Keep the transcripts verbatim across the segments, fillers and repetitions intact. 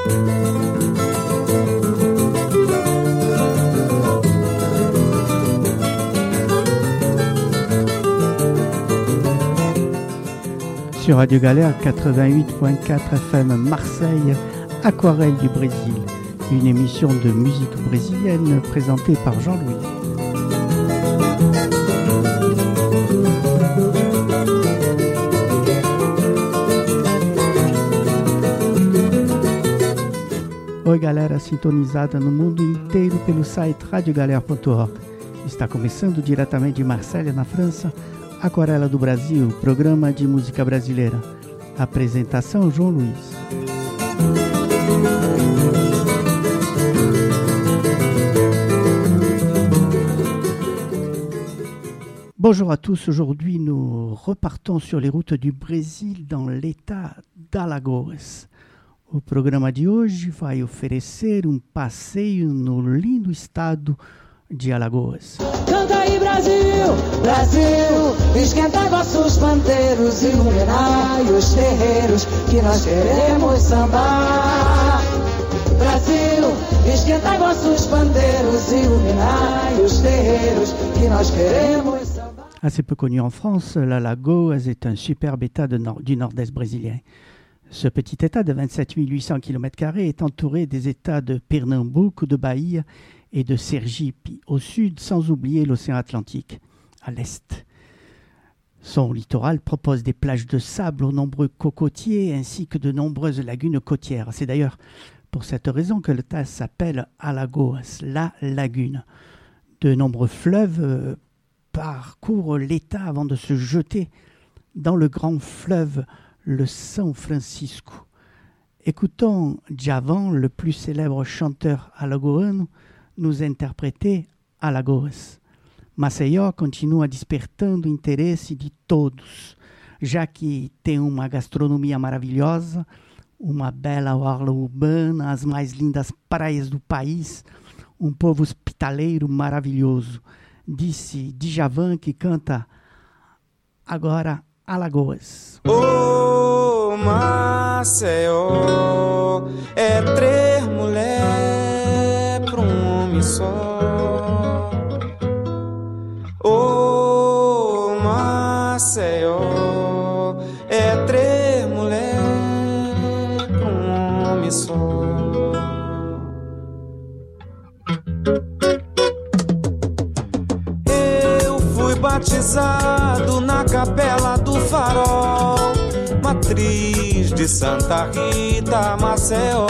Sur Radio Galère quatre-vingt-huit point quatre F M Marseille, Aquarelle du Brésil, une émission de musique brésilienne présentée par Jean-Louis. Oi galera sintonizada no mundo inteiro pelo site radio galera ponto org. Está começando diretamente de Marselha, na França, Aquarela do Brasil, programa de música brasileira. Apresentação João Luiz. Bonjour à tous, aujourd'hui nous repartons sur les routes du Brésil dans l'état d'Alagoas. O programa de hoje vai oferecer um passeio no lindo estado de Alagoas. Canta aí Brasil, Brasil, esquenta vossos pandeiros, iluminai os terreiros que nós queremos sambar. Brasil, esquenta vossos pandeiros, iluminai os terreiros que nós queremos sambar. Assez peu connu en France, l'Alagoas est un superbe état de nord, du nord-est brésilien. Ce petit état de vingt-sept mille huit cents kilomètres carrés est entouré des états de Pernambuco, de Bahia et de Sergipe au sud, sans oublier l'océan Atlantique à l'est. Son littoral propose des plages de sable aux nombreux cocotiers ainsi que de nombreuses lagunes côtières. C'est d'ailleurs pour cette raison que le tas s'appelle Alagoas, la lagune. De nombreux fleuves euh, parcourent l'état avant de se jeter dans le grand fleuve, le São Francisco. Écoutons Djavan, le plus célèbre chanteur alagoano, nos interpreter Alagoas. Maceió continua despertando o interesse de todos, já que tem uma gastronomia maravilhosa, uma bela orla urbana, as mais lindas praias do país, um povo hospitaleiro maravilhoso. Disse Djavan, que canta agora Alagoas. Ô Maceió, é três mulher pra um homem só. Ô Maceió, é três mulher pra um homem só. Eu fui batizado na capela do Farol, matriz de Santa Rita, Maceió.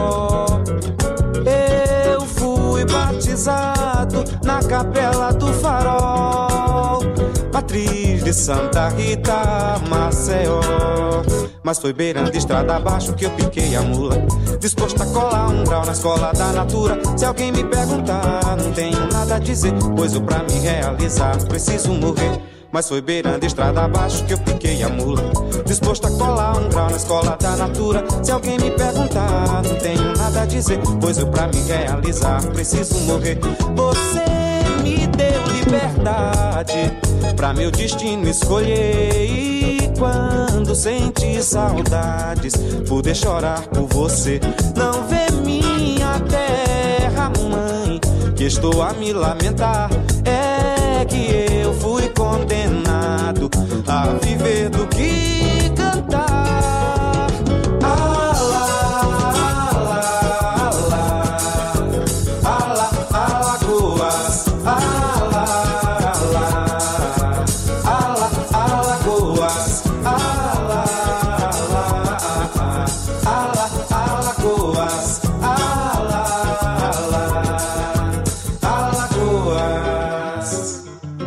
Eu fui batizado na capela do Farol, matriz de Santa Rita, Maceió. Mas foi beirando estrada abaixo que eu piquei a mula, disposto a colar um grau na escola da natura. Se alguém me perguntar, não tenho nada a dizer, pois eu pra me realizar preciso morrer. Mas foi beirando estrada abaixo que eu piquei a mula, disposto a colar um grau na escola da natura. Se alguém me perguntar, não tenho nada a dizer, pois eu pra me realizar preciso morrer. Você me deu liberdade pra meu destino escolher, e quando senti saudades, pude chorar por você. Não vê minha terra, mãe, que estou a me lamentar. É que eu fui condenado a viver do que cantar. Alá, alá, alá, alá, Alagoas, alá, alá, alá, Alagoas, alá, alá, alá, Alagoas, alá, alá, Alagoas.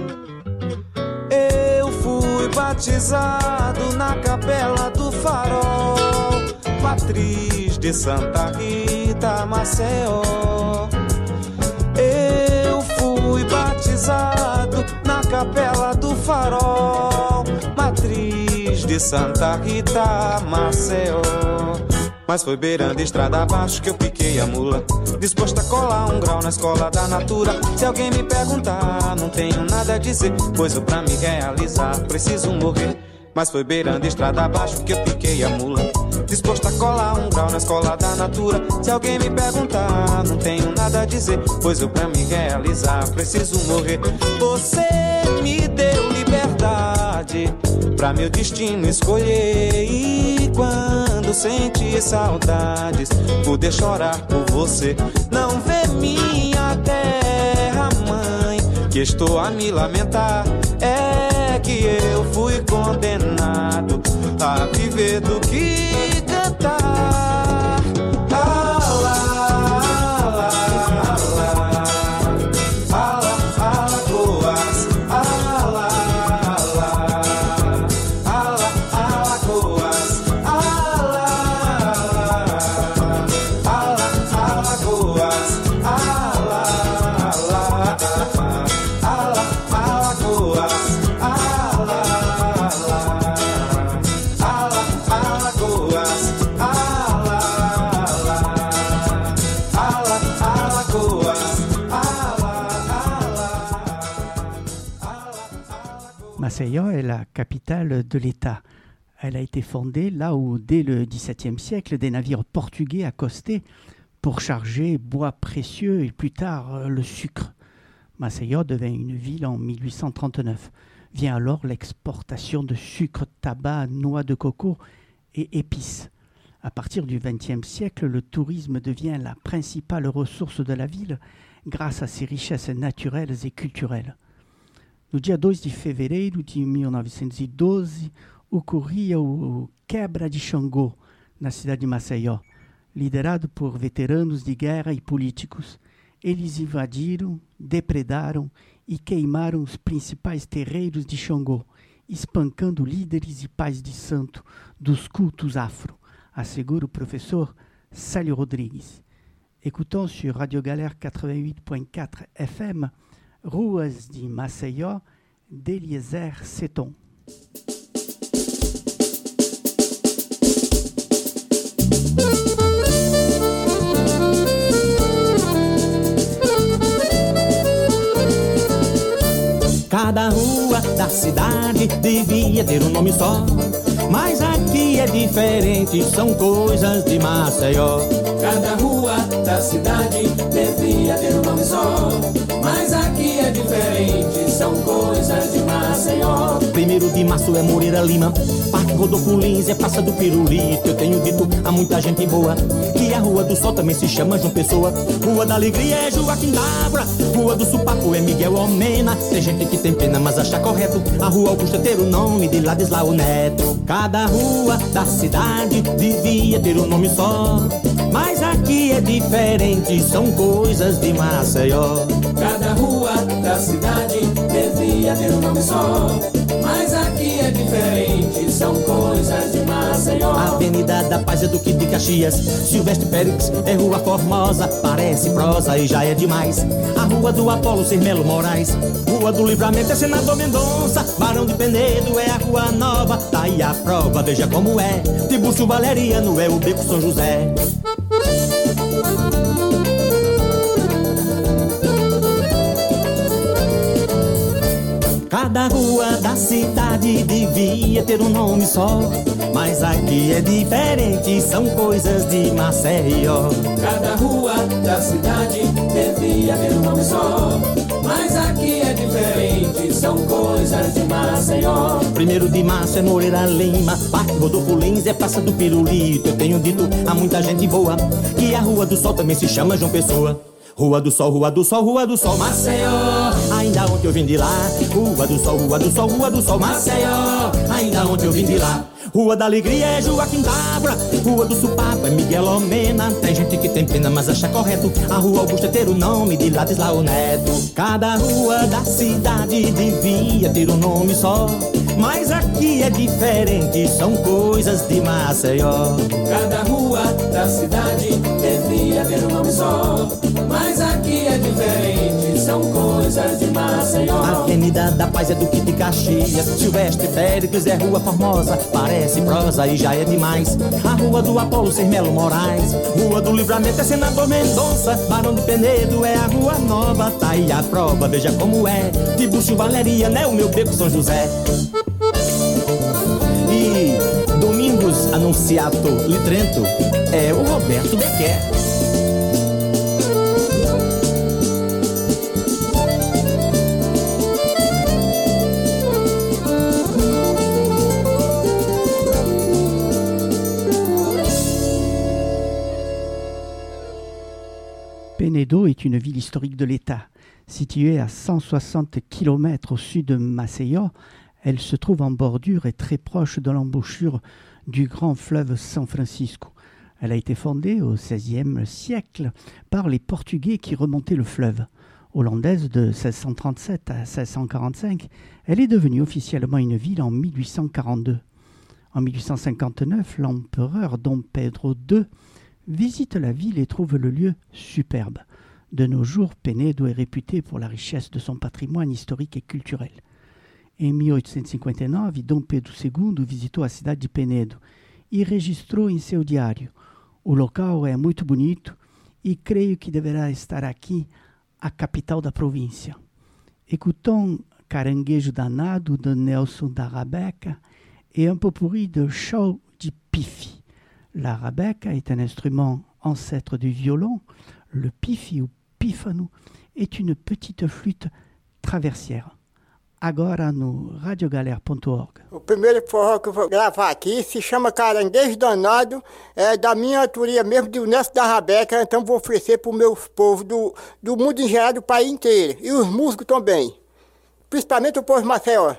Eu fui batizado na capela do Farol, matriz de Santa Rita, Maceió. Eu fui batizado na capela do Farol, matriz de Santa Rita, Maceió. Mas foi beirando estrada abaixo que eu piquei a mula, disposto a colar um grau na escola da natura. Se alguém me perguntar, não tenho nada a dizer, pois eu pra me realizar preciso morrer. Mas foi beirando estrada abaixo que eu piquei a mula, disposto a colar um grau na escola da natura. Se alguém me perguntar, não tenho nada a dizer, pois eu pra me realizar preciso morrer. Você me deu liberdade pra meu destino escolher, e quando sentir saudades, poder chorar por você. Não vê minha terra, mãe, que estou a me lamentar. É que eu fui condenado a viver do que cantar. Ala, ala, ala, ala, alagoas, ala, ala, ala, alagoas, ala, ala, alagoas, ala, ala, ala, alagoas. Maceió est la capitale de l'État. Elle a été fondée là où, dès le dix-septième siècle, des navires portugais accostaient pour charger bois précieux et plus tard le sucre. Maceió devint une ville en mille huit cent trente-neuf. Vient alors l'exportation de sucre, tabac, noix de coco et épices. À partir du vingtième siècle, le tourisme devient la principale ressource de la ville grâce à ses richesses naturelles et culturelles. No dia dois de fevereiro de mil novecentos e doze, ocorria o Quebra de Xangô, na cidade de Maceió, liderado por veteranos de guerra e políticos. Eles invadiram, depredaram e queimaram os principais terreiros de Xangô, espancando líderes e pais de santo dos cultos afro, assegura o professor Célio Rodrigues. Écoutons sur Radio Galère quatre-vingt-huit point quatre F M, Ruas de Maceió, d'Eliezer Seton. Cada rua da cidade devia ter um nome só, mas aqui é diferente, são coisas de Maceió. Cada rua da cidade devia ter um nome só, mas aqui é diferente, são coisas de Maceió. Primeiro de março é Moreira Lima, Parque Rodolfo Lins é Praça do Pirulito. Eu tenho dito a muita gente boa que a Rua do Sol também se chama João Pessoa. Rua da Alegria é Joaquim Dávora, Rua do Supapo é Miguel Almena. Tem gente que tem pena, mas acha correto a Rua Augusta ter o nome de Ladislau Neto. Cada rua da cidade devia ter um nome só, mas aqui é diferente, são coisas de Maceió. Cada rua da cidade devia ter um nome só, mas aqui é diferente, são coisas de Maceió. Avenida da Paz é Duque de Caxias, Silvestre Périx é Rua Formosa, parece prosa e já é demais. A Rua do Apolo Cirmelo Moraes, Rua do Livramento é Senador Mendonça, Barão de Penedo é a Rua Nova, tá aí a prova, veja como é. Tibúrcio Valeriano é o Beco São José. Cada rua da cidade devia ter um nome só, mas aqui é diferente, são coisas de Maceió. Cada rua da cidade devia ter um nome só, mas aqui é diferente, são coisas de Maceió. Primeiro de março é Moreira Lima, Parque Rodolfo Lins é Praça do Pirulito. Eu tenho dito a muita gente boa que a Rua do Sol também se chama João Pessoa. Rua do Sol, Rua do Sol, Rua do Sol, Maceió. Ainda ontem eu vim de lá. Rua do Sol, Rua do Sol, Rua do Sol, Maceió. Ainda ontem eu vim de lá. Rua da Alegria é Joaquim Dávora, Rua do Supapo é Miguel Almena. Tem gente que tem pena, mas acha correto a Rua Augusta ter o nome de Ladislau Neto. Cada rua da cidade devia ter um nome só, mas aqui é diferente, são coisas de Maceió. Cada rua da cidade devia ter um nome só, mas aqui é diferente, são coisas de Maceió. Avenida da Paz é Duque de Caxias, Silvestre Péricles é Rua Formosa, parece prosa e já é demais. A Rua do Apolo Cirmelo Moraes, Rua do Livramento é Senador Mendonça, Barão de Penedo é a Rua Nova, tá aí a prova, veja como é. Tibúrcio Valeriano é o meu Beco São José. Seattle e Trento é o Roberto Becker. Penedo est une ville historique de l'État. Située à cent soixante kilomètres au sud de Maceió, elle se trouve en bordure et très proche de l'embouchure du grand fleuve São Francisco. Elle a été fondée au seizième siècle par les Portugais qui remontaient le fleuve. Hollandaise de seize cent trente-sept à seize cent quarante-cinq, elle est devenue officiellement une ville en mille huit cent quarante-deux. En mille huit cent cinquante-neuf, l'empereur Dom Pedro deux visite la ville et trouve le lieu superbe. De nos jours, Penedo est réputé pour la richesse de son patrimoine historique et culturel. Em mil oitocentos e cinquenta e nove, Dom Pedro segundo visitou a cidade de Penedo e registrou em seu diário: "O local é muito bonito e creio que deverá estar aqui a capital da província." Écoutons Caranguejo Danado de Nelson da Rabeca et un pot-pourri de Show de Pifi. La rabeca est un instrument ancêtre du violon. Le pifi ou pífano est une petite flûte traversière. Agora no radiogalera ponto org. O primeiro forró que eu vou gravar aqui se chama Caranguejo Danado, é da minha autoria mesmo, do Nelson da Rabeca, então vou oferecer para os meus povos do, do mundo em geral, do país inteiro, e os músicos também, principalmente o povo de Maceió.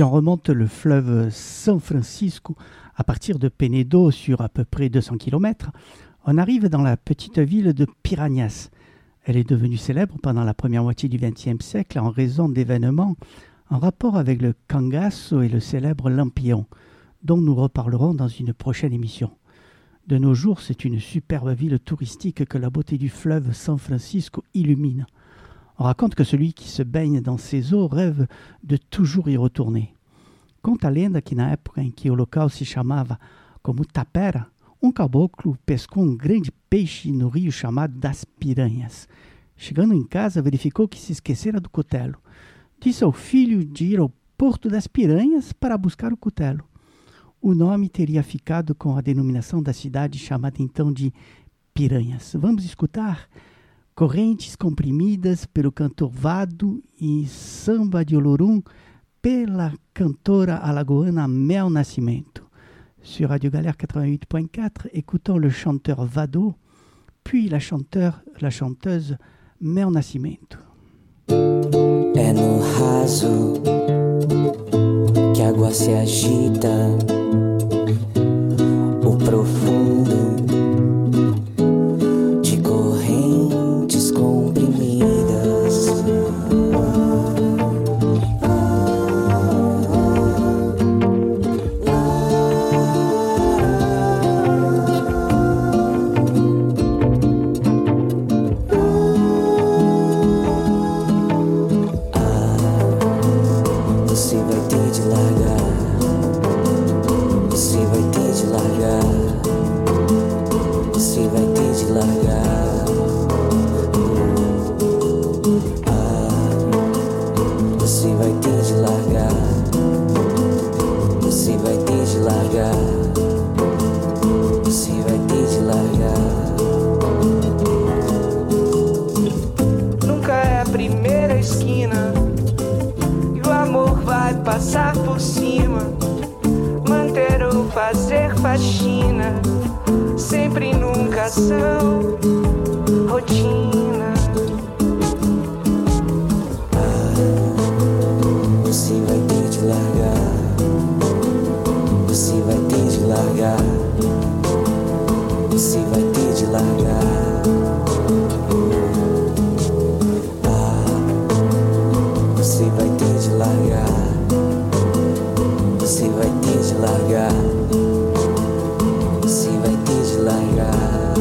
Si on remonte le fleuve San Francisco à partir de Penedo sur à peu près deux cents kilomètres, on arrive dans la petite ville de Piranhas. Elle est devenue célèbre pendant la première moitié du vingtième siècle en raison d'événements en rapport avec le cangaço et le célèbre Lampion, dont nous reparlerons dans une prochaine émission. De nos jours, c'est une superbe ville touristique que la beauté du fleuve San Francisco illumine. On raconte que celui qui se baigne dans ses eaux rêve de toujours y retourner. Conta a lenda que na época em que o local se chamava como Tapera, um caboclo pescou um grande peixe no rio chamado das Piranhas. Chegando em casa, verificou que se esquecera do cutelo. Disse ao filho de ir ao Porto das Piranhas para buscar o cutelo. O nome teria ficado com a denominação da cidade chamada então de Piranhas. Vamos escutar Correntes Comprimidas pelo cantor Vado e Samba de Olorum pela cantora alagoana Mel Nascimento. Sur Radio Galère quatre-vingt-huit point quatre, écoutons le chanteur Vado, puis la, chanteur, la chanteuse Mel Nascimento. É no raso que a água se agita, o profundo de correntes comprimidas. Passar por cima, manter ou fazer faxina, sempre nunca são rotina. Ah, você vai ter de largar, você vai ter de largar, você vai ter de largar. Ah, você vai ter de largar. Você vai ter de largar, você vai ter de largar.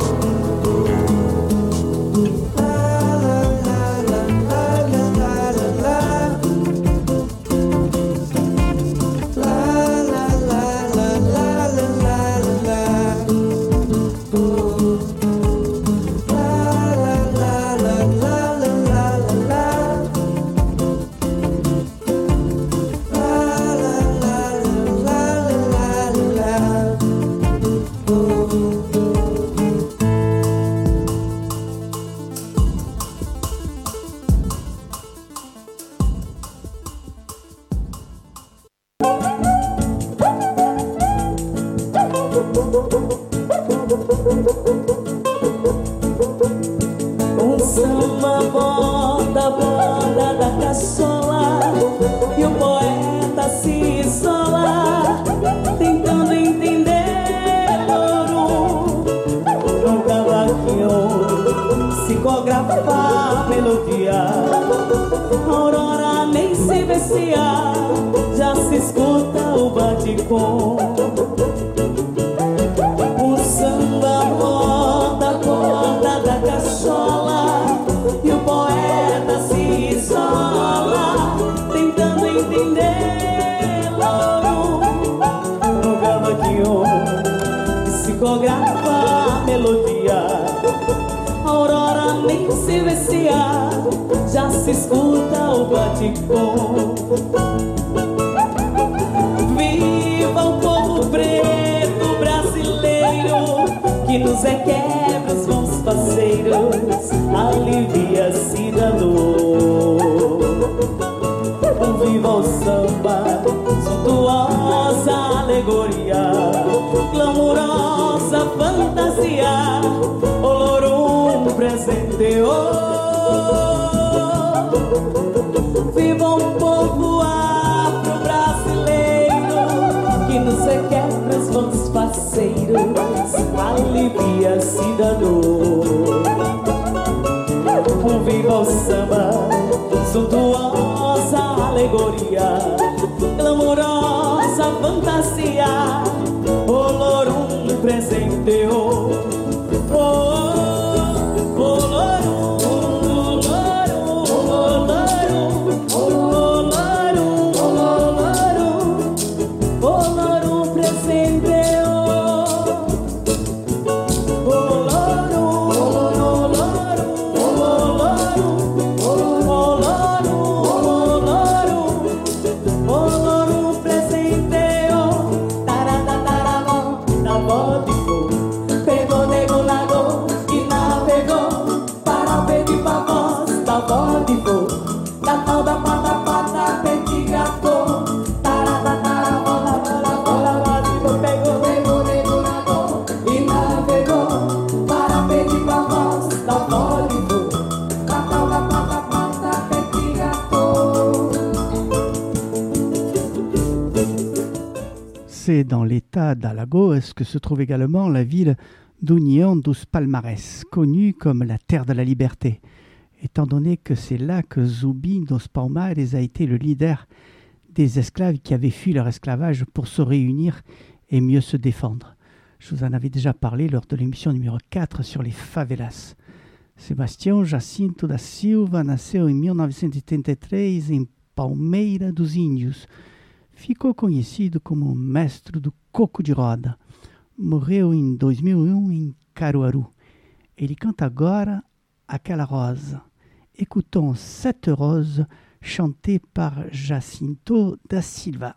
Um samba borda, borda da caçola, e o poeta se isola, tentando entender ouro. Um cavaquinho psicografar melodia, aurora nem se vestia, já se escuta o baticom. Um samba borda, borda da caçola, e o poeta se isola, tentando entender louro. No cavaquinho psicografa a melodia, aurora nem se vestia, já se escuta o baticom. Viva o povo preto brasileiro, que nos requebra os bons parceiros, alivia-se da dor. Viva o samba, suntuosa alegoria, glamurosa fantasia, Olorum presenteou. Viva o povo afro-brasileiro, mais vãos faceiros, alivia-se da dor. Viva o samba, suntuosa alegoria, glamourosa fantasia, olorum presenteou. Oh, oh, olorum, olorum, olorum, olorum, olorum, olorum presenteou. C'est dans l'état d'Alagoas que se trouve également la ville d'Unión dos Palmares, connue comme la terre de la liberté, étant donné que c'est là que Zumbi dos Palmares a été le leader des esclaves qui avaient fui leur esclavage pour se réunir et mieux se défendre. Je vous en avais déjà parlé lors de l'émission numéro quatre sur les favelas. Sebastião Jacinto da Silva nasceu em mil novecentos e oitenta e três em Palmeira dos Índios. Ficou conhecido como mestre do coco de roda. Morreu em dois mil e um em Caruaru. Ele canta agora Aquela Rosa. Écoutons Cette Rose, chantée par Jacinto da Silva.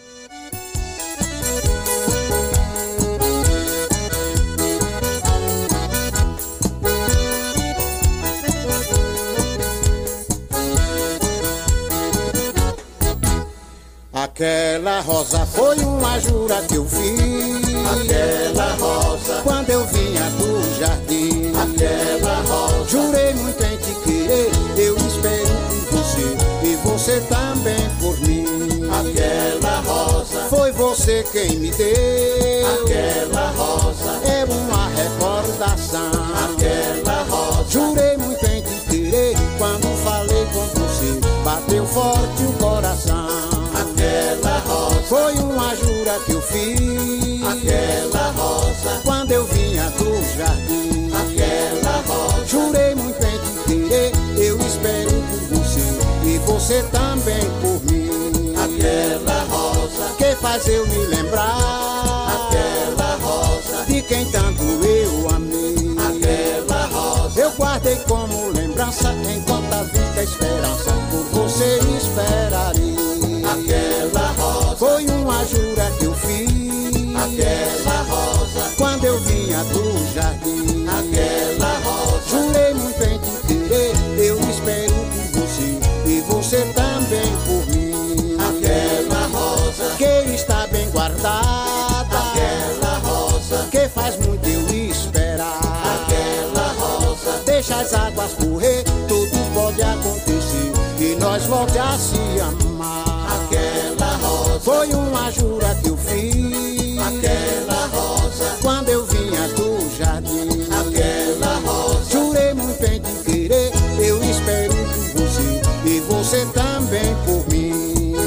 Aquela rosa foi uma jura que eu fiz. Aquela rosa, quando eu vinha do jardim. Aquela rosa, jurei muito em te querer. Eu espero por você e você também por mim. Aquela rosa, foi você quem me deu. Aquela rosa, é uma recordação. Aquela rosa, jurei muito em te querer. Quando falei com você, bateu forte o coração. Aquela rosa, foi uma jura que eu fiz. Aquela rosa, quando eu vinha do jardim. Aquela rosa, jurei muito em te querer. Eu espero por você e você também por mim. Aquela rosa, que faz eu me lembrar. Aquela rosa, de quem tanto eu amei. Aquela rosa, eu guardei como lembrança. Enquanto a vida é esperança, por você esperarei. Aquela rosa, foi uma jura que eu fiz. Aquela rosa, quando eu vinha do jardim. Aquela rosa, jurei muito em te querer. Eu espero por você e você também por mim. Aquela rosa, que está bem guardada. Aquela rosa, que faz muito eu esperar. Aquela rosa, deixa as águas correr. Tudo pode acontecer e nós volte a se amar. Aquela rosa, foi uma jura que eu fiz. Aquela rosa, quando eu vinha do jardim. Aquela rosa, jurei muito em te querer. Eu espero por você e você também por mim.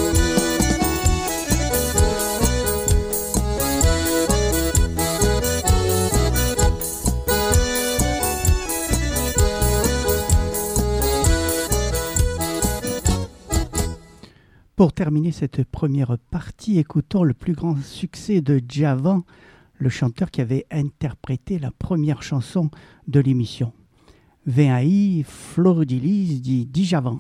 Pour terminer cette première partie, écoutons le plus grand succès de Djavan, le chanteur qui avait interprété la première chanson de l'émission. Vem aí, Flor de Lis de Djavan.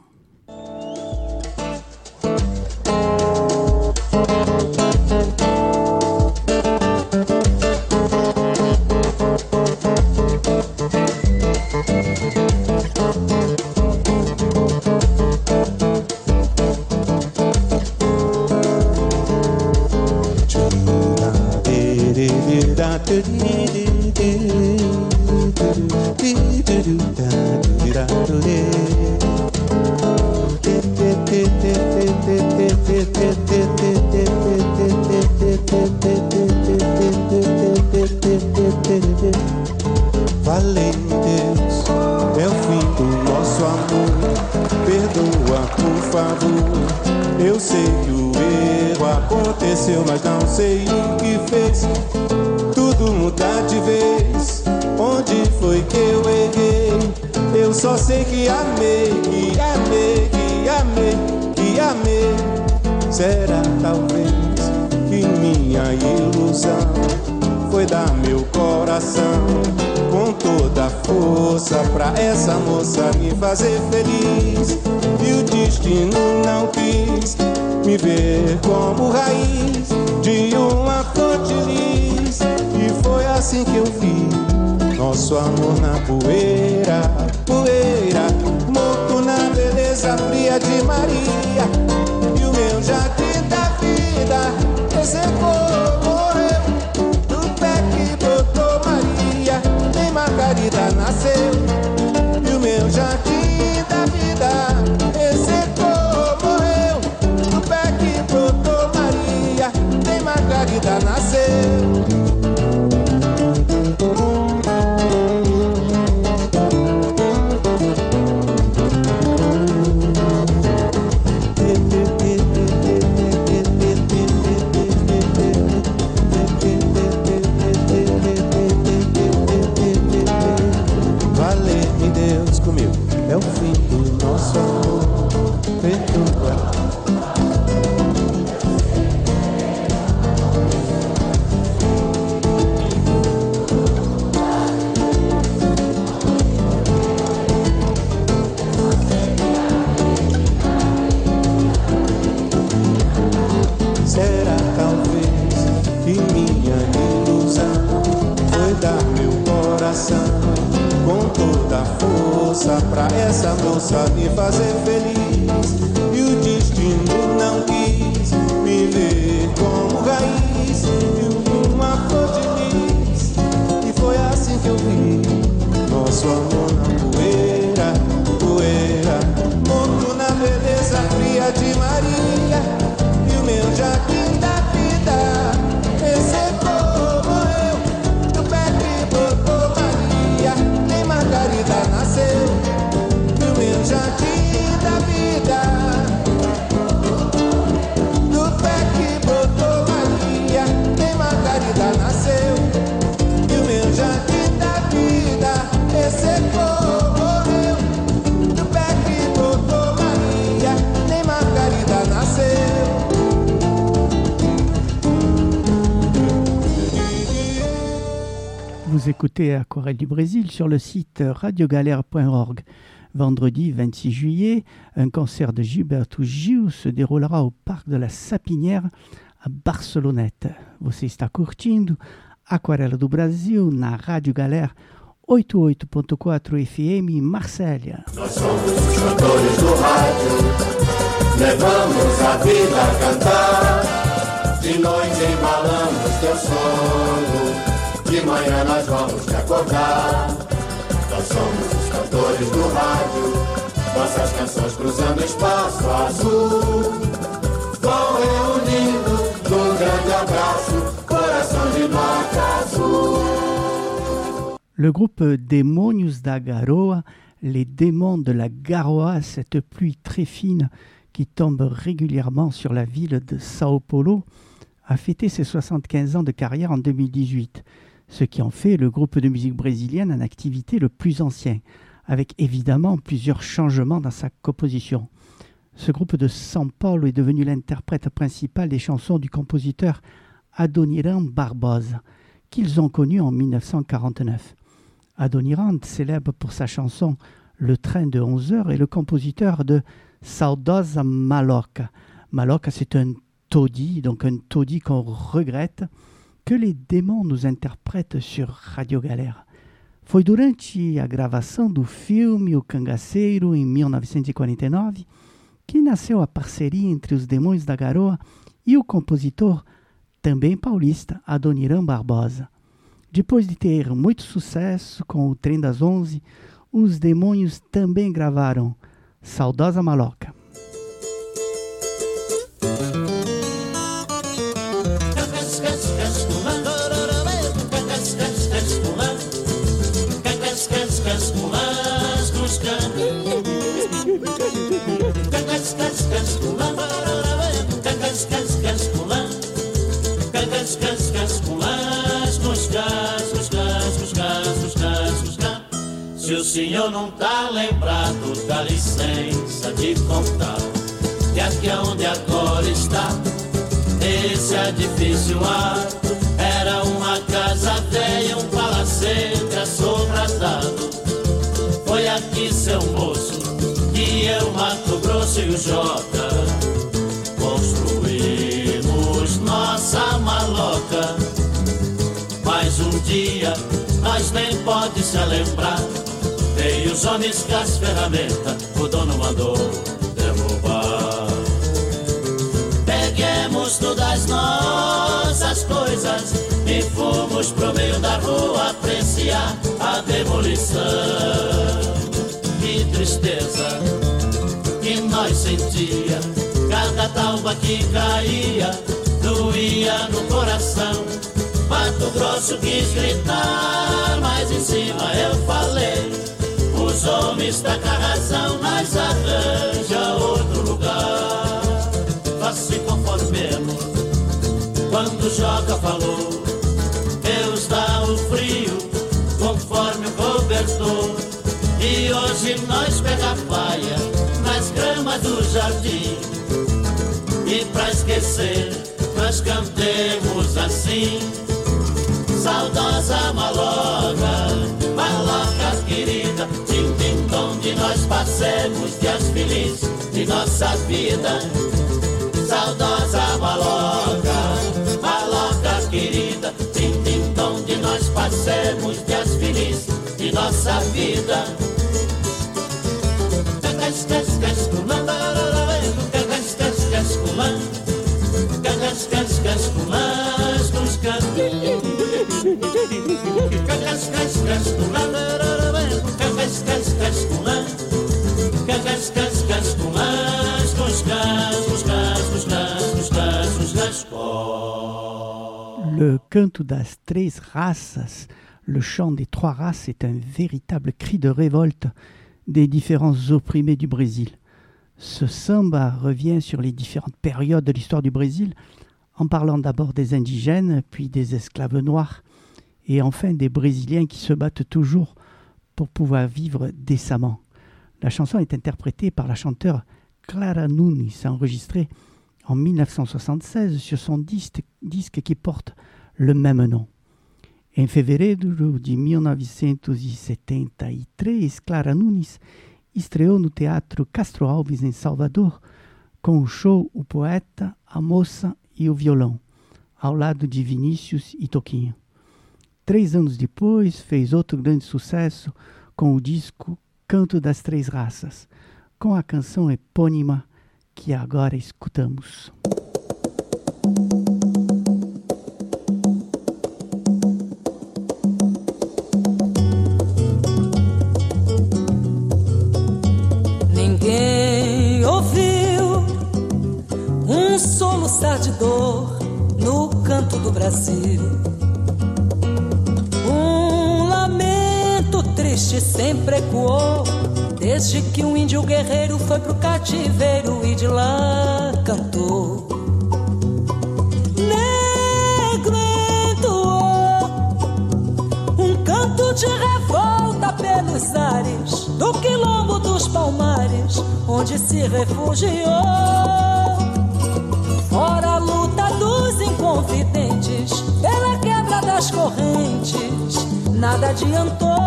não sei o que fez tudo mudar de vez. Onde foi que eu errei? Eu só sei que amei, que amei, que amei, que amei. Será talvez que minha ilusão foi dar meu coração com toda a força pra essa moça me fazer feliz. E o destino não quis me ver como raiz de uma flor de lis. E foi assim que eu vi nosso amor na poeira, poeira, morto na beleza fria de Maria. E o meu jardim da vida secou, morreu do pé que brotou Maria. Nem Margarida nasceu. E o meu jardim da vida secou, morreu do pé que brotou Maria. Nem Margarida nasceu. É o fim do nosso amor, perdoa. Será talvez que minha ilusão foi dar meu coração com toda a força pra essa moça me fazer feliz. E o destino não quis me ver como raiz de uma flor de lis. E foi assim que eu vi nosso amor na poeira, poeira, morto na beleza fria de Maria. E o meu jardim da vida secou, morreu do pé que brotou Maria. Nem Margarida nasceu. E o meu jardim da vida do pé que brotou Maria. Nem Margarida nasceu. E o meu jardim da vida secou, morreu do pé que brotou Maria. Nem Margarida nasceu. Vous écoutez Aquarelle du Brésil sur le site radiogalère point org. Vendredi vingt-six juillet, un concert de Gilberto Gil se déroulera au Parque de la Sapinière à Barceloneta. Você está curtindo Aquarela do Brasil na Rádio Galera oitenta e oito ponto quatro F M Marsella. Nós somos os cantores do rádio, levamos a vida a cantar. De noite embalamos teu sono, de manhã nós vamos te acordar. Nós somos os cantores do rádio, nossas canções cruzando espaço azul. Vão reunindo num grande abraço, coração de nota azul. Le groupe Demônios da Garoa, les démons de la Garoa, cette pluie très fine qui tombe régulièrement sur la ville de Sao Paulo, a fêté ses soixante-quinze ans de carrière en deux mille dix-huit. Ce qui en fait le groupe de musique brésilienne en activité le plus ancien, avec évidemment plusieurs changements dans sa composition. Ce groupe de São Paulo est devenu l'interprète principal des chansons du compositeur Adoniran Barbosa, qu'ils ont connu en mille neuf cent quarante-neuf. Adoniran, célèbre pour sa chanson « Le train de onze heures », est le compositeur de « Saudosa Maloca ». Maloca, c'est un taudis, donc un taudis qu'on regrette, que les démons nous interprètent sur Radio Galera. Foi durante a gravação do filme O Cangaceiro, em mil novecentos e quarenta e nove, que nasceu a parceria entre os Demônios da Garoa e o compositor, também paulista, Adoniran Barbosa. Depois de ter muito sucesso com o Trem das Onze, os Demônios também gravaram Saudosa Maloca. Cangas, Cagas, cas, cas, com las, com os cas, com os cas, com os cas, com os cas, com os cas. Se o senhor não tá lembrado, dá licença de contar que aqui é onde agora está esse edifício alto. Era uma casa velha, um palacete assobradado. Foi aqui, seu moço, que eu, Mato Grosso e o Jota construímos nossa maloca. Mas um dia nós nem pode se lembrar. Veio os homens com as ferramentas, o dono mandou derrubar. Peguemos todas nossas coisas e fomos pro meio da rua apreciar a demolição. Que tristeza que nós sentia, cada talba que caía doía no coração. Mato Grosso quis gritar, mas em cima eu falei: os homens tá com a razão, nós arranja outro lugar. Faça conforme mesmo, quando Joca falou, Deus dá o frio conforme o cobertor. E hoje nós pega a faia nas gramas do jardim, e pra esquecer nós cantemos assim: saudosa maloca, maloca querida, tim tim tom, de nós passemos dias felizes de nossa vida. Saudosa maloca, maloca querida, tim tim tom, de nós passemos dias felizes de nossa vida. Cagas, cas, cas, culã, cagas, cas, cas, culã, cagas, cas, cas, culã, os caminhos. Cagas, cas, cas, culã, cagas, cas, cas, culã, cagas, cas, cas, culã, os cas, os cas, os cas, os cas, os cas. Le canto das três raças, le chant des trois races, est un véritable cri de révolte des différents opprimés du Brésil. Ce samba revient sur les différentes périodes de l'histoire du Brésil, en parlant d'abord des indigènes, puis des esclaves noirs, et enfin des Brésiliens qui se battent toujours pour pouvoir vivre décemment. La chanson est interprétée par la chanteure Clara Nunes, enregistrée en mille neuf cent soixante-seize sur son disque, disque qui porte le même nom. Em fevereiro de mil novecentos e setenta e três, Clara Nunes estreou no Teatro Castro Alves, em Salvador, com o show O Poeta, a Moça e o Violão, ao lado de Vinícius e Toquinho. Três anos depois, fez outro grande sucesso com o disco Canto das Três Raças, com a canção epônima que agora escutamos. Ninguém ouviu um soluçar de dor no canto do Brasil. Um lamento triste sempre ecoou desde que um índio guerreiro foi pro cativeiro e de lá cantou. Negro entoou um canto de revolta pelos ares do quilombo dos Palmares, onde se refugiou. Fora a luta dos inconfidentes pela quebra das correntes, nada adiantou.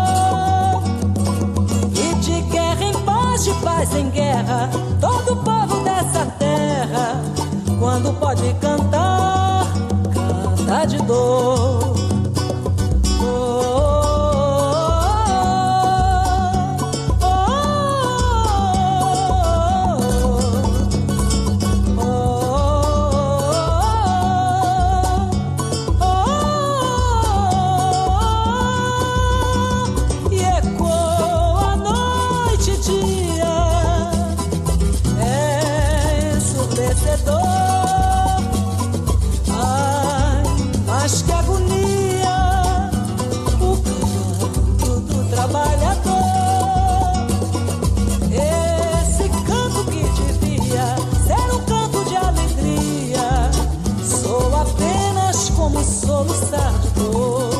De guerra em paz, de paz em guerra, todo povo dessa terra, quando pode cantar, canta de dor. como soluçar de dor.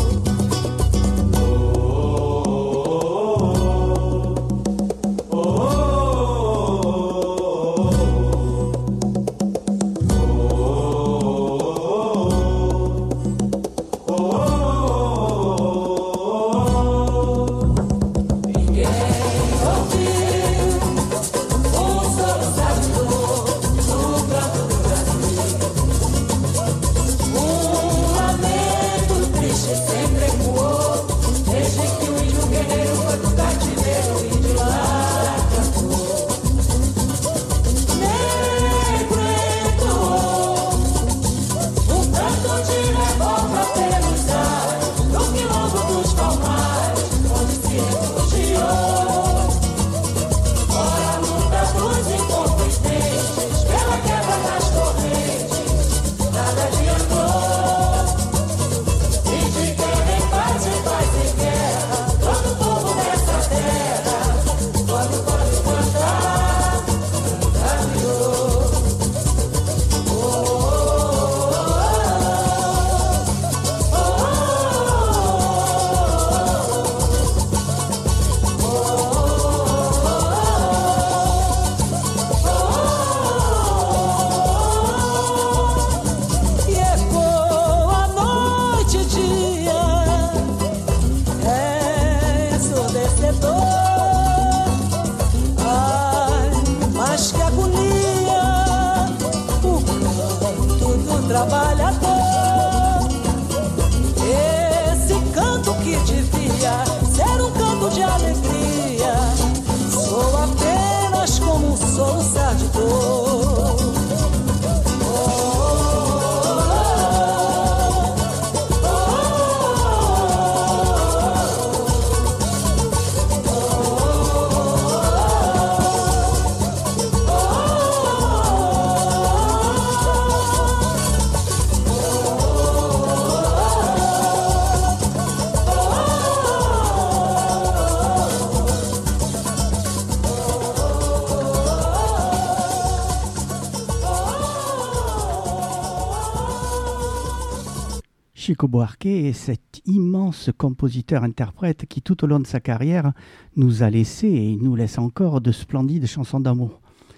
Chico Buarque est cet immense compositeur-interprète qui, tout au long de sa carrière, nous a laissé et nous laisse encore de splendides chansons d'amour.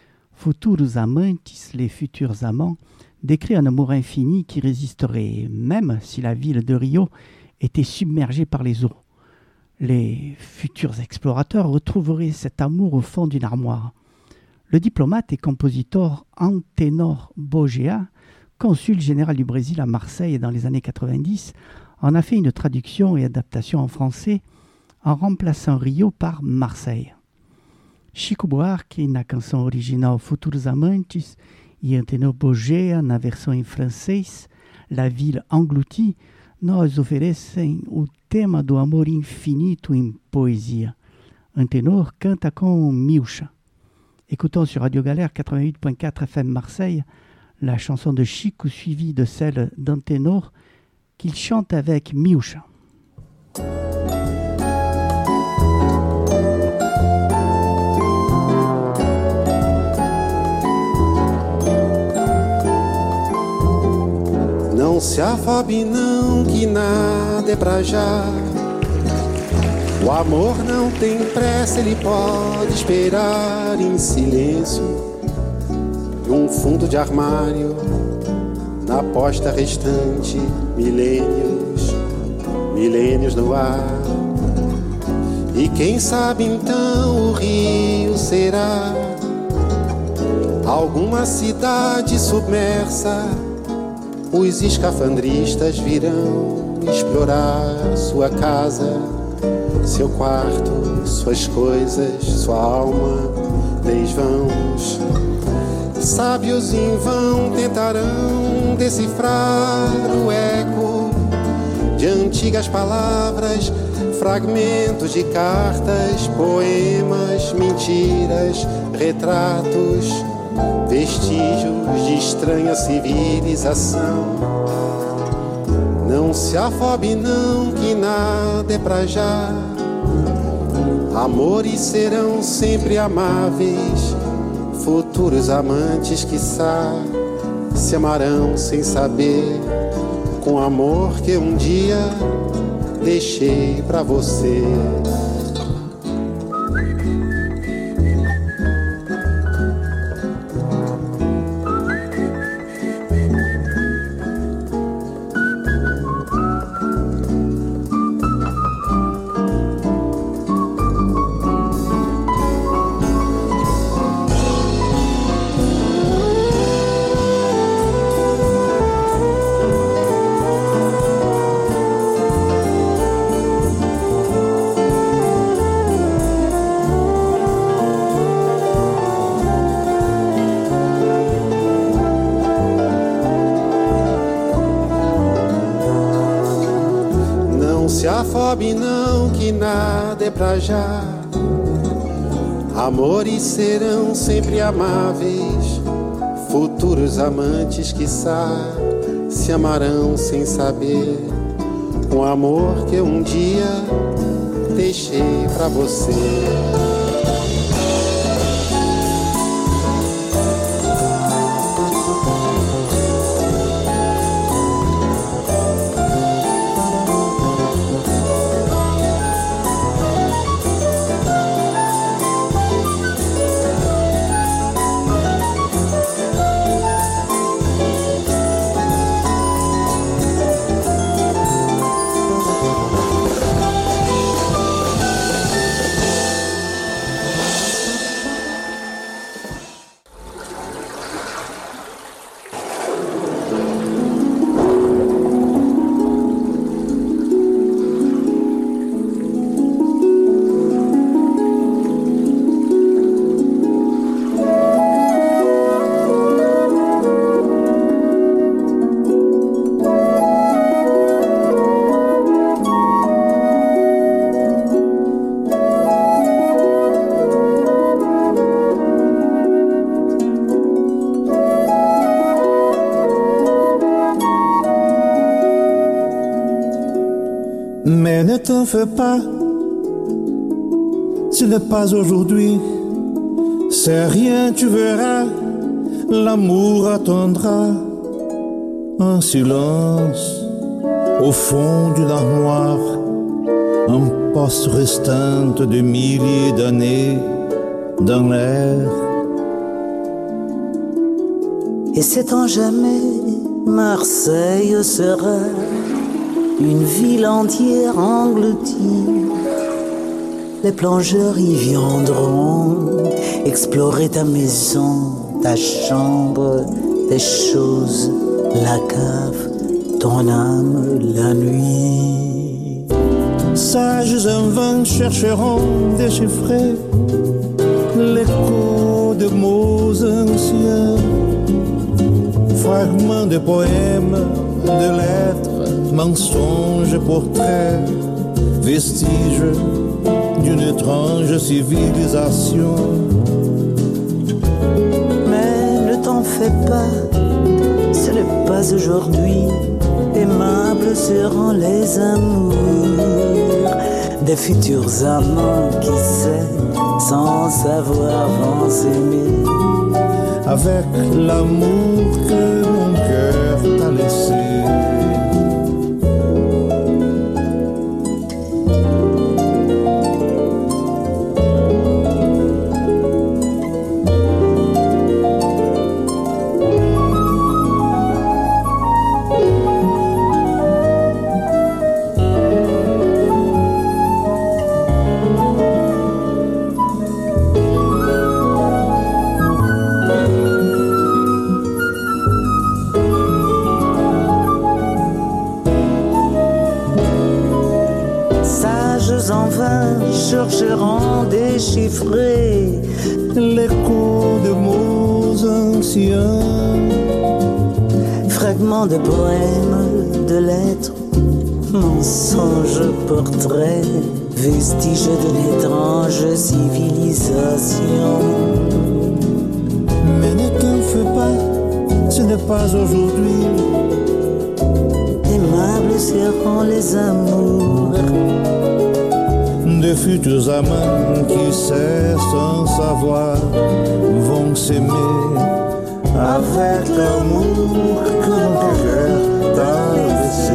Futuros amantes, les futurs amants, décrit un amour infini qui résisterait même si la ville de Rio était submergée par les eaux. Les futurs explorateurs retrouveraient cet amour au fond d'une armoire. Le diplomate et compositeur Antenor Bogea, consul général du Brésil à Marseille dans les années quatre-vingt-dix, en a fait une traduction et adaptation en français en remplaçant Rio par Marseille. Chico Buarque, na canção original Futuros Amantes, e Antenor Bogea, na versão em francês, La Ville Engloutie, nos oferecem o tema do amor infinito em poesia. Antenor canta com Milcha. Écoutons sur Radio Galère quatre-vingt-huit point quatre F M Marseille la chanson de Chico suivie de celle d'Antenor qu'il chante avec Milcha. Não se afobe não, que nada é pra já. O amor não tem pressa, ele pode esperar em silêncio. Num fundo de armário, na posta restante, milênios, milênios no ar. E quem sabe então o Rio será alguma cidade submersa. Os escafandristas virão explorar sua casa, seu quarto, suas coisas, sua alma, desvãos. Sábios em vão tentarão decifrar o eco de antigas palavras, fragmentos de cartas, poemas, mentiras, retratos, vestígios de estranha civilização. Não se afobe não, que nada é pra já. Amores serão sempre amáveis, futuros amantes, quiçá, se amarão sem saber com amor que um dia deixei pra você. Se afobe não, que nada é pra já. Amores serão sempre amáveis, futuros amantes, quiçá, se amarão sem saber. Com amor que um dia deixei pra você. Mais ne t'en fais pas, ce n'est pas aujourd'hui, c'est rien, tu verras, l'amour attendra en silence au fond d'une armoire, un poste restante de milliers d'années dans l'air. Et c'est en jamais, Marseille sera une ville entière engloutie. Les plongeurs y viendront explorer ta maison, ta chambre, tes choses, la cave, ton âme, la nuit. Sages invents chercheront déchiffrer l'écho de mots anciens, fragments de poèmes, de lettres, mensonges, portraits, vestiges d'une étrange civilisation. Mais ne t'en fais pas, ce n'est pas aujourd'hui, aimables seront les amours des futurs amants qui s'aiment sans savoir vont s'aimer. Avec l'amour que mon cœur t'a laissé. Chercheront déchiffrer l'écho de mots anciens, fragments de poèmes, de lettres, mensonges, portraits, vestiges d'une étrange civilisation. Mais ne t'en fais pas, ce n'est pas aujourd'hui. Aimables seront les amours de futurs amants qui cessent sans savoir vont s'aimer avec l'amour que mon cœur t'a laissé.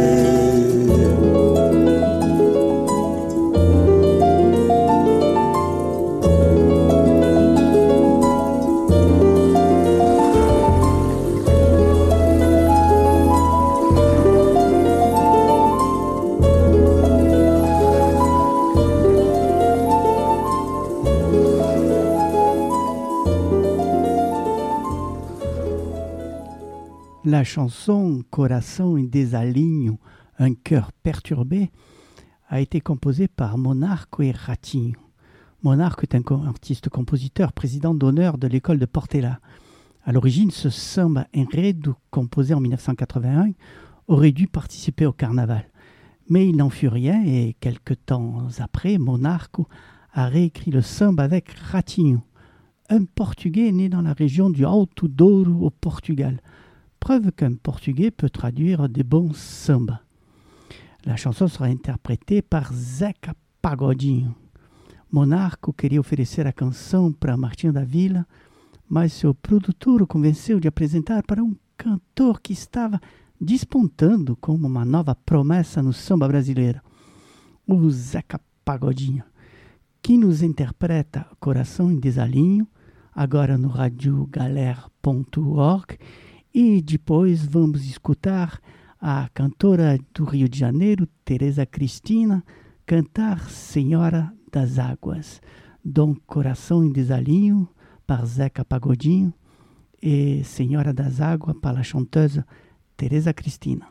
La chanson Coração em Desalinho, un cœur perturbé, a été composée par Monarco et Ratinho. Monarco est un co- artiste-compositeur, président d'honneur de l'école de Portela. À l'origine, ce samba enredo, composé en dix-neuf cent quatre-vingt-un, aurait dû participer au carnaval. Mais il n'en fut rien et quelque temps après, Monarco a réécrit le samba avec Ratinho, un Portugais né dans la région du Alto Douro au Portugal. Preuve qu'un Portugais peut traduire des bons sambas. La chanson sera interprétée par Zeca Pagodinho. Monarco queria oferecer a canção para Martinho da Vila, mas seu produtor o convenceu de apresentar para um cantor que estava despontando como uma nova promessa no samba brasileiro, o Zeca Pagodinho, que nos interpreta Coração em Desalinho, agora no rádio galer ponto org, e depois vamos escutar a cantora do Rio de Janeiro, Teresa Cristina, cantar Senhora das Águas. Donc Coração em Desalinho, par Zeca Pagodinho, e Senhora das Águas, par la chanteuse Teresa Cristina.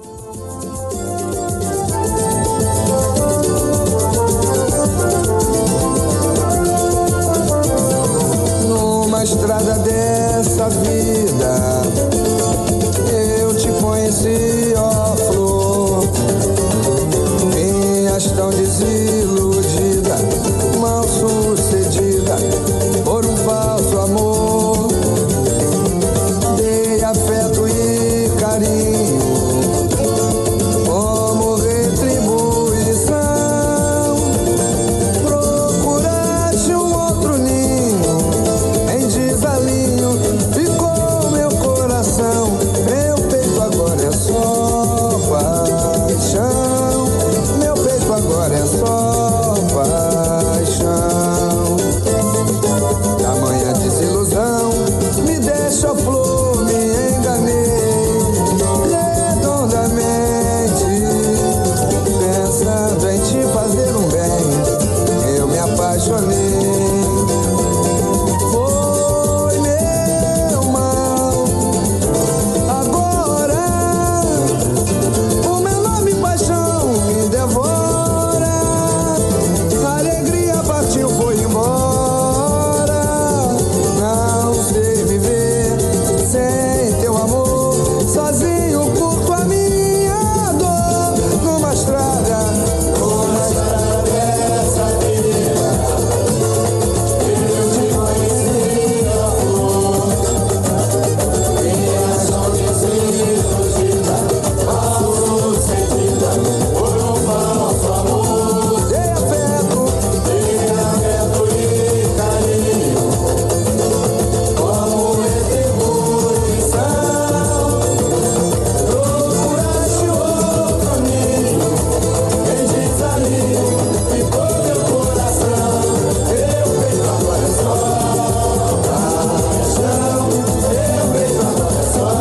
Numa estrada dessa vida, eu te conheci, ó flor. Vinhas tão desiludida, mal sucedida, por um falso amor. Dei afeto e carinho como retribuição. Procuraste um outro ninho em desalinho, ficou meu coração. Meu peito agora é só paixão. Meu peito agora é só paixão. Tamanha desilusão me deixa flor, me enganei redondamente, pensando em te fazer um bem, eu me apaixonei. Foi meu mal. Agora o meu nome paixão me devora. A alegria partiu, foi embora. Não sei viver sem teu amor. Sozinho curto a minha dor. Numa estrada, numa estrada dessa vida, eu te conheci, ó flor. Minha só desiludida, mal sucedida, por um falso amor. Dei afeto, dei afeto e carinho como retribuição. Procuraste outro ninho em desalinho, ficou meu coração. Meu peito agora é só paixão. Meu peito agora é só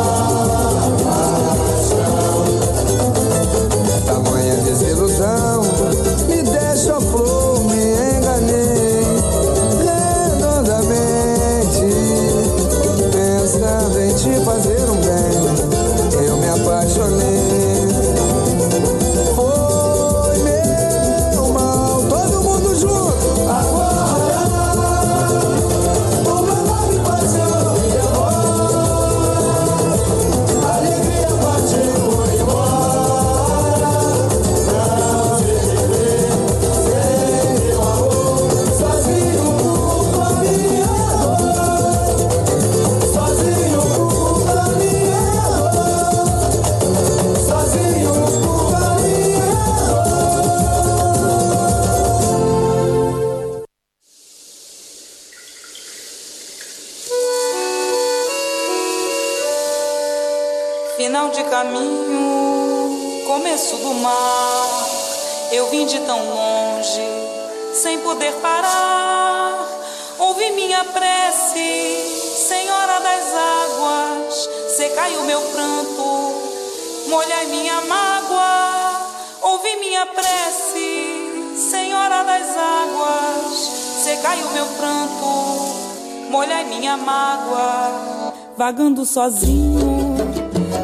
paixão. Tamanha desilusão me deixa flor, me enganei redondamente, pensando em te fazer um bem, eu me apaixonei. Foi meu mal. Todo mundo junto. Agora o meu nome paixão me devora. A alegria partiu, foi embora. Não te viver sem teu amor. Sozinho curto a minha dor. Sozinho curto a minha dor. Sozinho curto a minha Final de caminho, começo do mar. Eu vim de tão longe, sem poder parar. Ouvi minha prece, Senhora das Águas. Secai o meu pranto, molhai minha mágoa. Ouvi minha prece, Senhora das Águas. Secai o meu pranto, molhai minha mágoa. Vagando sozinho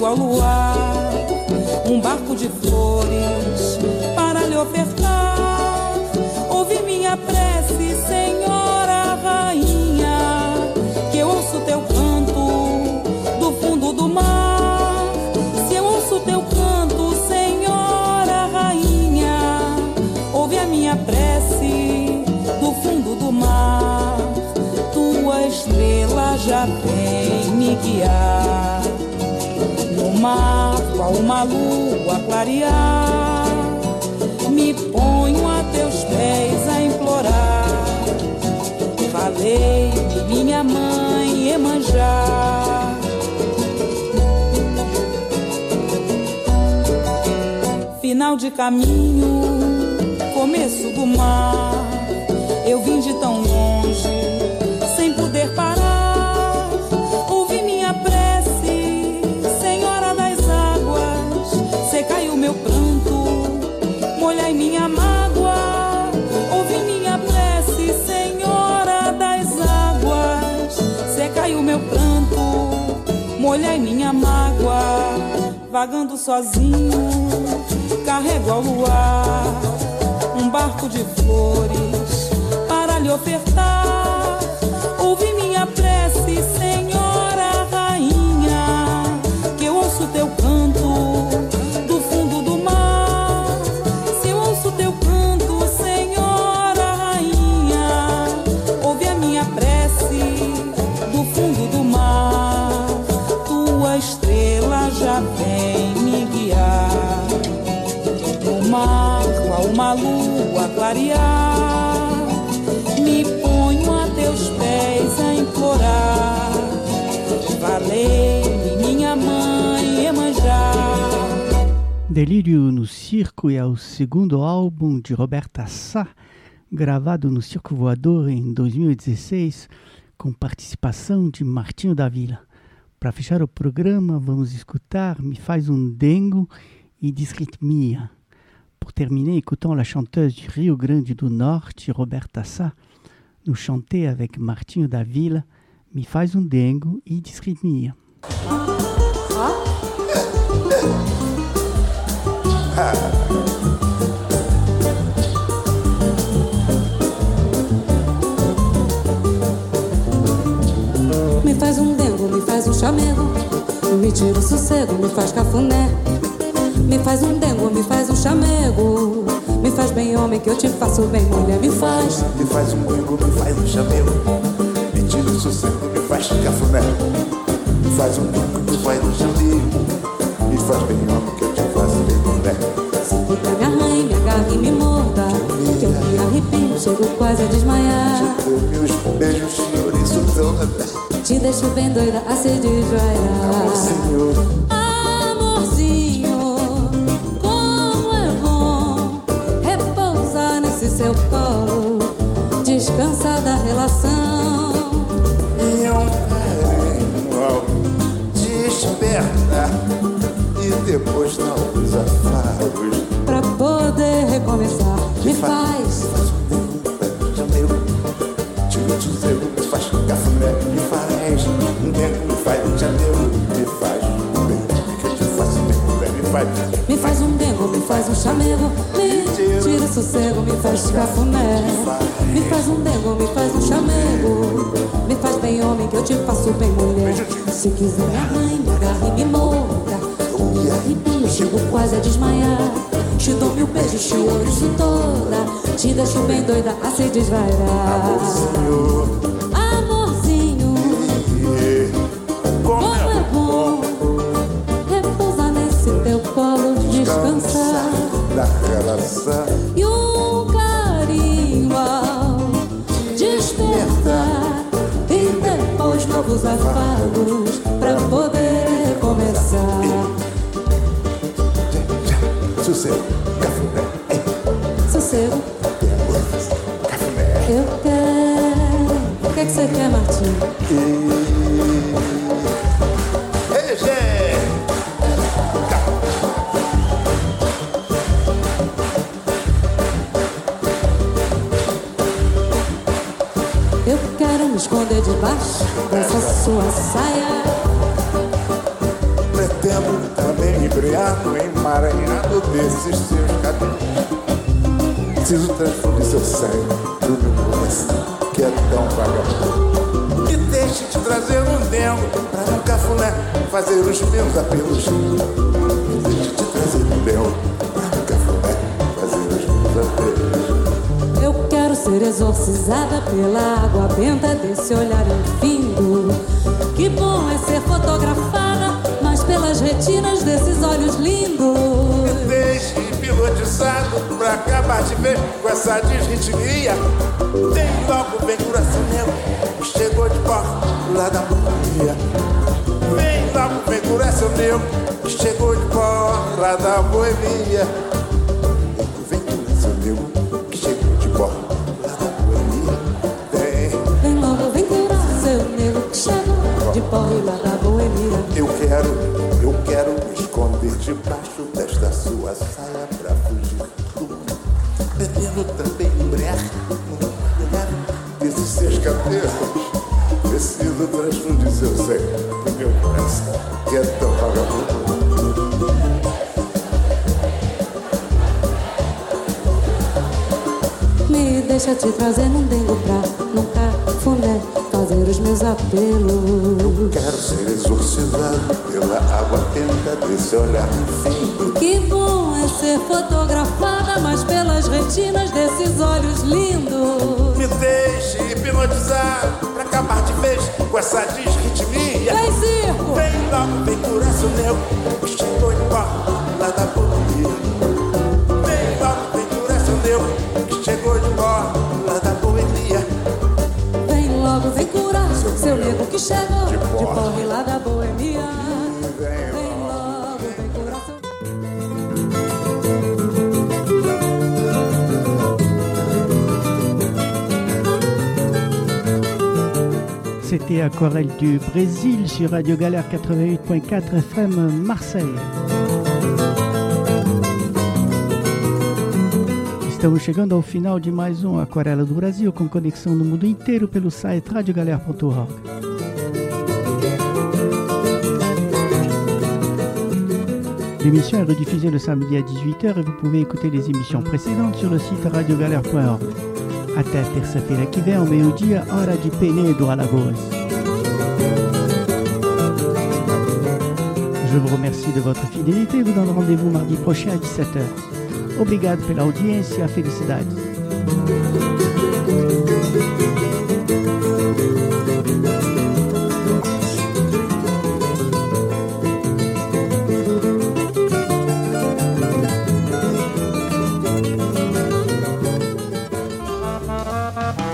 carrego ao luar um barco de flores para lhe ofertar. Ouve minha prece, Senhora Rainha, que eu ouço teu canto do fundo do mar. Se eu ouço teu canto, Senhora Rainha, ouve a minha prece do fundo do mar. Tua estrela já vem me guiar no mar, qual uma lua clarear. Me ponho a teus pés a implorar. Falei-me, minha mãe Iemanjá. Final de caminho, começo do mar. Eu vim de tão longe, sem poder parar. Ouvi minha prece, Senhora das águas. Secai o meu pranto, molhai minha mágoa. Ouvi minha prece, Senhora das águas. Secai o meu pranto, molhai minha mágoa. Vagando sozinho, carrego ao luar um barco de flores para lhe ofertar. Ouve minha prece, Senhora Rainha, que eu ouço teu canto do fundo do mar. Se eu ouço teu canto, Senhora Rainha, ouve a minha prece do fundo do mar. Tua estrela já vem me guiar no mar, qual uma lua clarear. Me ponho a teus pés a implorar. Falei-me, minha mãe Iemanjá. Delírio no Circo é o segundo álbum de Roberta Sá, gravado no Circo Voador em dois mil e dezesseis, com participação de Martinho da Vila. Para fechar o programa, vamos escutar Me Faz um Dengo e Disritmia. Pour terminer, écoutons la chanteuse du Rio Grande do Norte, Roberta Sá, nous chanter avec Martinho da Vila, Me Faz um Dengo e Disritmia. Me faz um dengo, me faz um chamego, me tira o sossego, me faz cafuné. Me faz um dengo, me faz um chamego, me faz bem homem que eu te faço bem mulher. Me faz, me faz um dengo, me faz um chamego, me tira o sossego, me faz cafuné. Me faz um dengo, me faz um chamego, me faz bem homem que eu te faço bem mulher. Se puder me arranhe, me agarre e me morda, que eu me arrepio, chego quase a desmaiar. Te dou meus beijos, senhor, isso toda. Te deixo bem doida a se desvaiar. Amor, senhor. Amorzinho, como é bom repousar nesse seu colo, descansar da relação. E um carinho ao despertar, e depois novos afagos, pra poder recomeçar. Me faz, tira o sossego, me faz cafuné. Me faz um dengo, me faz um chamego, me faz um dengo que eu te faço bem mulher. Me faz, me faz um dengo, me faz um chamego, me tira o sossego, me faz cafuné. Me faz um dengo, me faz um chamego, me faz bem homem que eu te faço bem mulher. Se quiser me arranhe, me agarre e me morda, eu me arrepio, chego quase a desmaiar. Te dou mil beijos, te ouço toda, te deixo bem doida a se desvairar. Amor, senhor. Amorzinho, como é bom repousar nesse teu colo, descansar da relação. E um carinho ao despertar, e depois novos afagos pra poder recomeçar. Sossego, cafuné. Sossego, cafuné. Eu quero. O que é que você quer, Martinho? Ei, gente! Eu quero me esconder debaixo dessa sua saia. Pretendo também embriado, emaranhado desses seus cabelos. Preciso transfundir seu sangue do meu coração, que é tão vagabundo. Me deixe te trazer um dengo pra um cafuné fazer os meus apelos. Me deixe te trazer um dengo pra um cafuné fazer os meus apelos. Eu quero ser exorcizada pela água benta desse olhar infindo. Que bom é ser fotografada, mas pelas retinas desses olhos lindos. Me deixe hipnotizado pra acabar de ver com essa desritmia. Vem logo, vem coração meu, chegou de porta lá da boemia. Vem logo, vem coração meu, chegou de porta lá da boemia. Vem coração meu, chegou de porta lá da boemia. Vem, vem logo, vem coração meu, chegou de porta lá da boemia. Eu quero, eu quero me esconder debaixo desta sua saia pra fugir do mundo. Bebendo também embriagar desses seus cabelos. Preciso transfundir seu sangue no meu coração, que é tão vagabundo. Me deixa te trazer num dengo pra num cafuné fazer os meus apelos. Quero ser exorcizado pela água quente desse olhar infindo. Que bom é ser fotografada, mas pelas retinas desses olhos lindos. Me deixe hipnotizar pra acabar de vez com essa desritmia. Vem, circo! Vem logo, vem coração meu, que chegou de porta lá da boemia. Vem logo, vem coração meu, que chegou de porta lá da boemia. Vem logo, vem curar seu nego que chegou de porre lá da boemia. Vem logo, vem curar seu... C'était Aquarelle du Brésil sur Radio Galère quatre-vingt-huit point quatre F M Marseille. Estamos chegando ao final de mais um Aquarela do Brasil, com conexão no mundo inteiro pelo site radio galère ponto org. L'émission est rediffusée le samedi à dix-huit heures et vous pouvez écouter les émissions précédentes sur le site radio galère point org. Até terça-feira que vem, ao meio-dia, hora de Penedo, Alagoas. Je vous remercie de votre fidélité et vous donne rendez-vous mardi prochain à dix-sept heures. Obrigado pela audiência, felicidades. Bye.